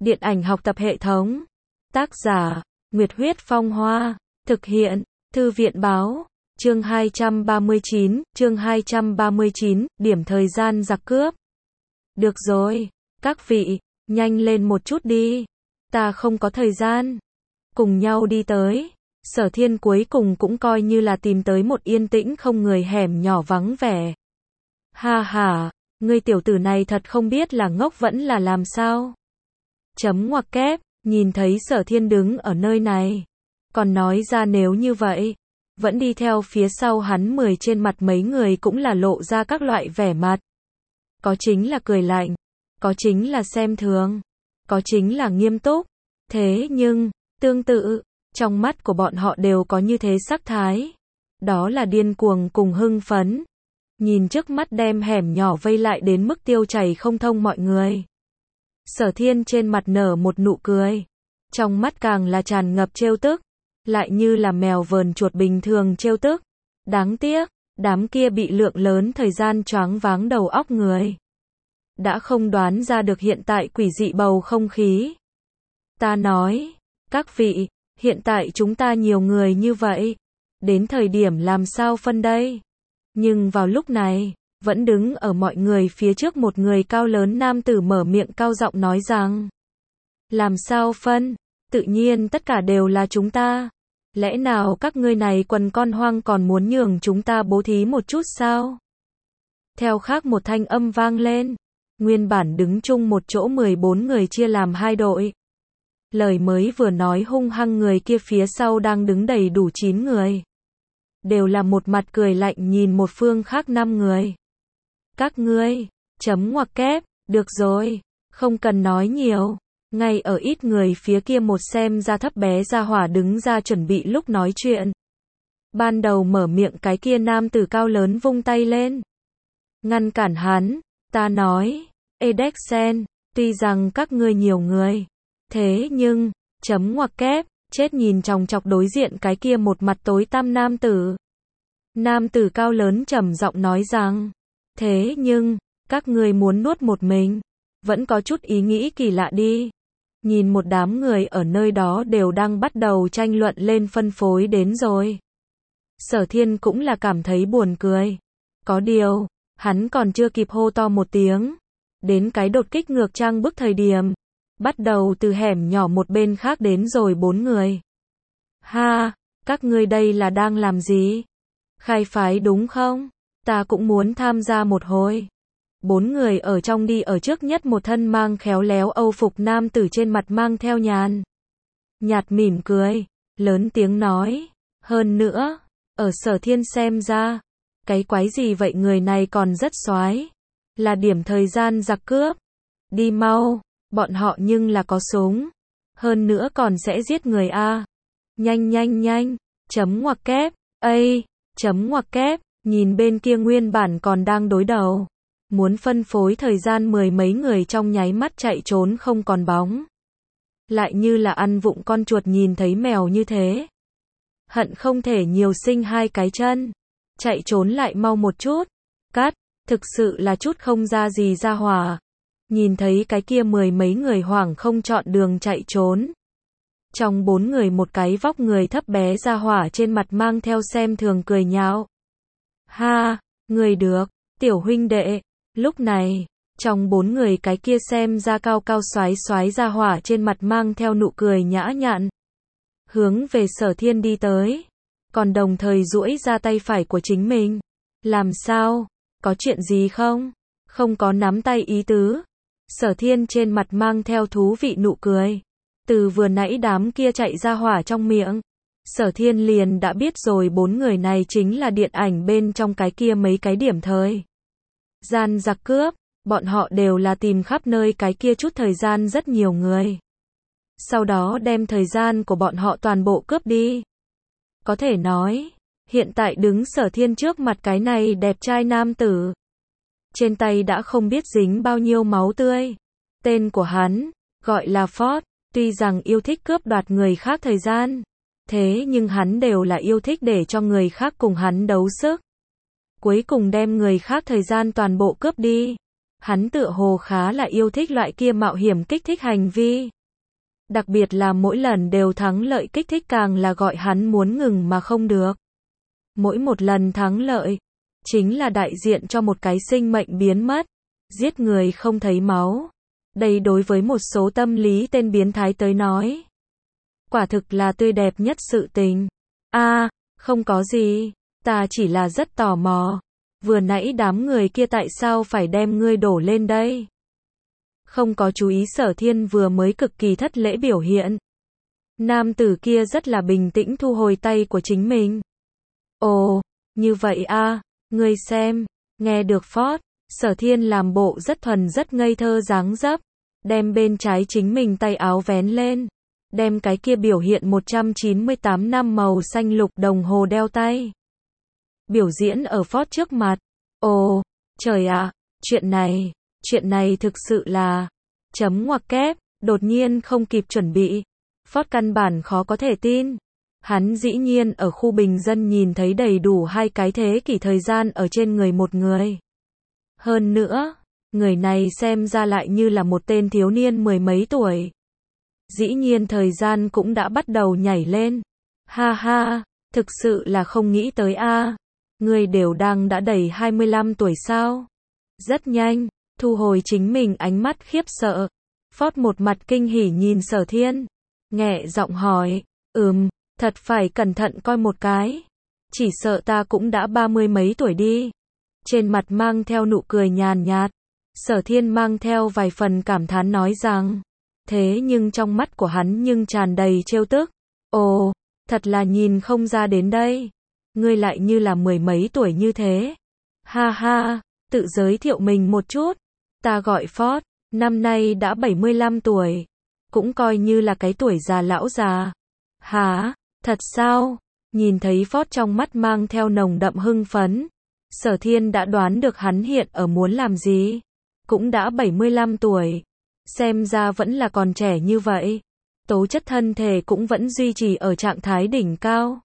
Điện ảnh học tập hệ thống. Tác giả, Nguyệt Huyết Phong Hoa. Thực hiện, Thư viện báo. Chương 239, điểm thời gian giặc cướp. Được rồi, các vị, nhanh lên một chút đi. Ta không có thời gian. Cùng nhau đi tới. Sở Thiên cuối cùng cũng coi như là tìm tới một yên tĩnh không người hẻm nhỏ vắng vẻ. Ha ha, ngươi tiểu tử này thật không biết là ngốc vẫn là làm sao. Chấm ngoặc kép, nhìn thấy Sở Thiên đứng ở nơi này. Còn nói ra nếu như vậy, vẫn đi theo phía sau hắn 10 trên mặt mấy người cũng là lộ ra các loại vẻ mặt. Có chính là cười lạnh, có chính là xem thường, có chính là nghiêm túc. Thế nhưng, tương tự, trong mắt của bọn họ đều có như thế sắc thái. Đó là điên cuồng cùng hưng phấn. Nhìn trước mắt đem hẻm nhỏ vây lại đến mức tiêu chảy không thông mọi người. Sở Thiên trên mặt nở một nụ cười. Trong mắt càng là tràn ngập trêu tức. Lại như là mèo vờn chuột bình thường trêu tức. Đáng tiếc, đám kia bị lượng lớn thời gian choáng váng đầu óc người. Đã không đoán ra được hiện tại quỷ dị bầu không khí. Ta nói, các vị, hiện tại chúng ta nhiều người như vậy. Đến thời điểm làm sao phân đây? Nhưng vào lúc này, vẫn đứng ở mọi người phía trước một người cao lớn nam tử mở miệng cao giọng nói rằng. Làm sao phân? Tự nhiên tất cả đều là chúng ta. Lẽ nào các ngươi này quần con hoang còn muốn nhường chúng ta bố thí một chút sao? Theo khác một thanh âm vang lên. Nguyên bản đứng chung một chỗ 14 người chia làm hai đội. Lời mới vừa nói hung hăng người kia phía sau đang đứng đầy đủ 9 người. Đều là một mặt cười lạnh nhìn một phương khác 5 người. Các ngươi, chấm ngoặc kép, được rồi, không cần nói nhiều. Ngay ở ít người phía kia một xem ra thấp bé ra hỏa đứng ra chuẩn bị lúc nói chuyện. Ban đầu mở miệng cái kia nam tử cao lớn vung tay lên. Ngăn cản hắn, ta nói, Edexen, tuy rằng các ngươi nhiều người. Thế nhưng, chấm ngoặc kép, chết nhìn chòng chọc đối diện cái kia một mặt tối tăm nam tử. Nam tử cao lớn trầm giọng nói rằng, thế nhưng, các ngươi muốn nuốt một mình, vẫn có chút ý nghĩ kỳ lạ đi. Nhìn một đám người ở nơi đó đều đang bắt đầu tranh luận lên phân phối đến rồi. Sở Thiên cũng là cảm thấy buồn cười. Có điều, hắn còn chưa kịp hô to một tiếng. Đến cái đột kích ngược trang bức thời điểm. Bắt đầu từ hẻm nhỏ một bên khác đến rồi 4 người. Ha, các ngươi đây là đang làm gì? Khai phái đúng không? Ta cũng muốn tham gia một hồi. 4 người ở trong đi ở trước nhất một thân mang khéo léo âu phục nam tử trên mặt mang theo nhạt mỉm cười, lớn tiếng nói. Hơn nữa, ở Sở Thiên xem ra, cái quái gì vậy người này còn rất xoái. Là điểm thời gian giặc cướp. Đi mau, bọn họ nhưng là có súng. Hơn nữa còn sẽ giết người a. Nhanh, chấm ngoặc kép, chấm ngoặc kép, nhìn bên kia nguyên bản còn đang đối đầu. Muốn phân phối thời gian 10 mấy người trong nháy mắt chạy trốn không còn bóng. Lại như là ăn vụng con chuột nhìn thấy mèo như thế. Hận không thể nhiều sinh 2 cái chân. Chạy trốn lại mau một chút. Cắt, thực sự là chút không ra gì ra hỏa. Nhìn thấy cái kia 10 mấy người hoảng không chọn đường chạy trốn. Trong 4 người một cái vóc người thấp bé ra hỏa trên mặt mang theo xem thường cười nhạo. Ha, người được, tiểu huynh đệ. Lúc này, trong 4 người cái kia xem ra cao cao xoái ra hỏa trên mặt mang theo nụ cười nhã nhặn. Hướng về Sở Thiên đi tới. Còn đồng thời duỗi ra tay phải của chính mình. Làm sao? Có chuyện gì không? Không có nắm tay ý tứ. Sở Thiên trên mặt mang theo thú vị nụ cười. Từ vừa nãy đám kia chạy ra hỏa trong miệng. Sở Thiên liền đã biết rồi 4 người này chính là điện ảnh bên trong cái kia mấy cái điểm thời gian giặc cướp. Bọn họ đều là tìm khắp nơi cái kia chút thời gian rất nhiều người. Sau đó đem thời gian của bọn họ toàn bộ cướp đi. Có thể nói, hiện tại đứng Sở Thiên trước mặt cái này đẹp trai nam tử. Trên tay đã không biết dính bao nhiêu máu tươi. Tên của hắn, gọi là Ford, tuy rằng yêu thích cướp đoạt người khác thời gian. Thế nhưng hắn đều là yêu thích để cho người khác cùng hắn đấu sức. Cuối cùng đem người khác thời gian toàn bộ cướp đi. Hắn tựa hồ khá là yêu thích loại kia mạo hiểm kích thích hành vi. Đặc biệt là mỗi lần đều thắng lợi kích thích càng là gọi hắn muốn ngừng mà không được. Mỗi một lần thắng lợi, chính là đại diện cho một cái sinh mệnh biến mất, giết người không thấy máu. Đây đối với một số tâm lý tên biến thái tới nói, quả thực là tươi đẹp nhất sự tình. Không có gì, ta chỉ là rất tò mò. Vừa nãy đám người kia tại sao phải đem ngươi đổ lên đây? Không có chú ý Sở Thiên vừa mới cực kỳ thất lễ biểu hiện. Nam tử kia rất là bình tĩnh thu hồi tay của chính mình. Ồ, như vậy ngươi xem, nghe được Ford, Sở Thiên làm bộ rất thuần rất ngây thơ dáng dấp, đem bên trái chính mình tay áo vén lên, đem cái kia biểu hiện 198 năm màu xanh lục đồng hồ đeo tay biểu diễn ở Ford trước mặt. Ồ, trời ạ, chuyện này thực sự là chấm ngoặc kép, đột nhiên không kịp chuẩn bị. Ford căn bản khó có thể tin. Hắn dĩ nhiên ở khu bình dân nhìn thấy đầy đủ 2 cái thế kỷ thời gian ở trên người một người. Hơn nữa, người này xem ra lại như là một tên thiếu niên 10 mấy tuổi. Dĩ nhiên thời gian cũng đã bắt đầu nhảy lên. Ha ha, thực sự là không nghĩ tới Người đều đang đã đầy 25 tuổi sao? Rất nhanh, thu hồi chính mình ánh mắt khiếp sợ. Ford một mặt kinh hỉ nhìn Sở Thiên, nhẹ giọng hỏi, thật phải cẩn thận coi một cái. Chỉ sợ ta cũng đã 30 mấy tuổi đi. Trên mặt mang theo nụ cười nhàn nhạt. Sở Thiên mang theo vài phần cảm thán nói rằng, thế nhưng trong mắt của hắn nhưng tràn đầy trêu tức. Ồ, thật là nhìn không ra đến đây. Ngươi lại như là 10 mấy tuổi như thế. Ha ha, tự giới thiệu mình một chút. Ta gọi Ford, năm nay đã 75 tuổi. Cũng coi như là cái tuổi già lão già. Hả, thật sao? Nhìn thấy Ford trong mắt mang theo nồng đậm hưng phấn. Sở Thiên đã đoán được hắn hiện ở muốn làm gì. Cũng đã 75 tuổi. Xem ra vẫn là còn trẻ như vậy. Tố chất thân thể cũng vẫn duy trì ở trạng thái đỉnh cao.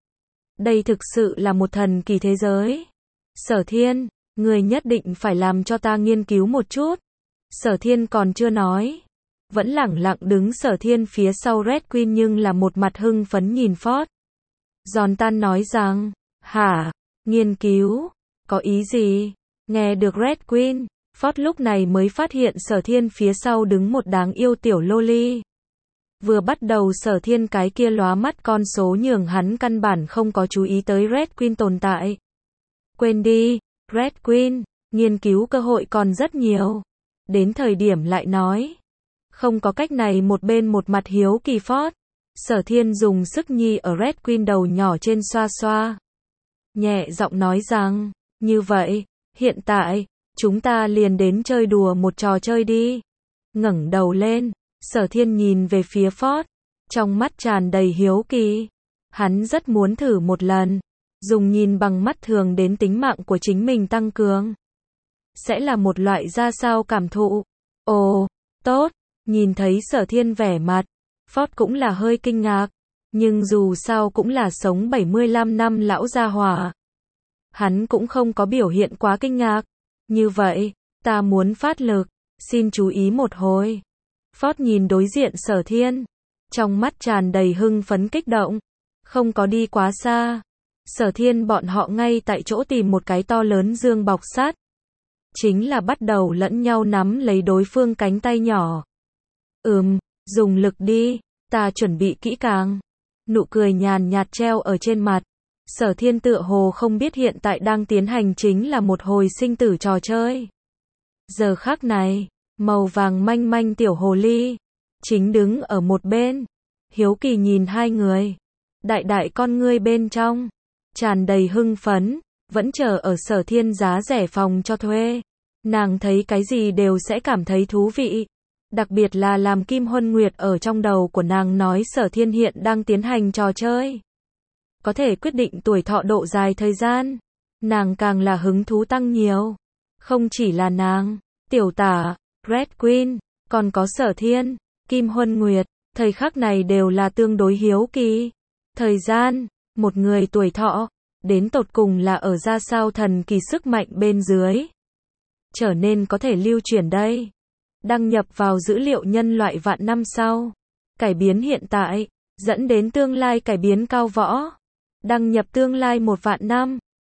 Đây thực sự là một thần kỳ thế giới. Sở Thiên, người nhất định phải làm cho ta nghiên cứu một chút. Sở Thiên còn chưa nói. Vẫn lẳng lặng đứng Sở Thiên phía sau Red Queen nhưng là một mặt hưng phấn nhìn Ford. Giòn tan nói rằng, hả, nghiên cứu, có ý gì? Nghe được Red Queen, Ford lúc này mới phát hiện Sở Thiên phía sau đứng một đáng yêu tiểu loli. Vừa bắt đầu Sở Thiên cái kia lóa mắt con số nhường hắn căn bản không có chú ý tới Red Queen tồn tại. Quên đi, Red Queen, nghiên cứu cơ hội còn rất nhiều. Đến thời điểm lại nói. Không có cách này một bên một mặt hiếu kỳ Ford. Sở Thiên dùng sức nhi ở Red Queen đầu nhỏ trên xoa xoa. Nhẹ giọng nói rằng, như vậy, hiện tại, chúng ta liền đến chơi đùa một trò chơi đi. Ngẩng đầu lên, Sở Thiên nhìn về phía Ford, trong mắt tràn đầy hiếu kỳ. Hắn rất muốn thử một lần, dùng nhìn bằng mắt thường đến tính mạng của chính mình tăng cường. Sẽ là một loại ra sao cảm thụ? Ồ, tốt, nhìn thấy Sở Thiên vẻ mặt, Ford cũng là hơi kinh ngạc, nhưng dù sao cũng là sống 75 năm lão gia hỏa. Hắn cũng không có biểu hiện quá kinh ngạc. Như vậy, ta muốn phát lực, xin chú ý một hồi. Ford nhìn đối diện Sở Thiên, trong mắt tràn đầy hưng phấn kích động, không có đi quá xa. Sở Thiên bọn họ ngay tại chỗ tìm một cái to lớn dương bọc sắt. Chính là bắt đầu lẫn nhau nắm lấy đối phương cánh tay nhỏ. Dùng lực đi, ta chuẩn bị kỹ càng. Nụ cười nhàn nhạt treo ở trên mặt. Sở Thiên tựa hồ không biết hiện tại đang tiến hành chính là một hồi sinh tử trò chơi. Giờ khắc này, màu vàng manh manh tiểu hồ ly chính đứng ở một bên, hiếu kỳ nhìn hai người. Đại đại con ngươi bên trong tràn đầy hưng phấn, vẫn chờ ở Sở Thiên giá rẻ phòng cho thuê. Nàng thấy cái gì đều sẽ cảm thấy thú vị. Đặc biệt là làm Kim Huân Nguyệt ở trong đầu của nàng nói Sở Thiên hiện đang tiến hành trò chơi. Có thể quyết định tuổi thọ độ dài thời gian. Nàng càng là hứng thú tăng nhiều. Không chỉ là nàng, Tiểu Tả, Red Queen, còn có Sở Thiên, Kim Huân Nguyệt, thời khắc này đều là tương đối hiếu kỳ. Thời gian, một người tuổi thọ, đến tột cùng là ở ra sao thần kỳ sức mạnh bên dưới. trở nên có thể lưu chuyển đây. Đăng nhập vào dữ liệu nhân loại vạn năm sau. Cải biến hiện tại, dẫn đến tương lai cải biến cao võ. Đăng nhập tương lai 1 vạn năm.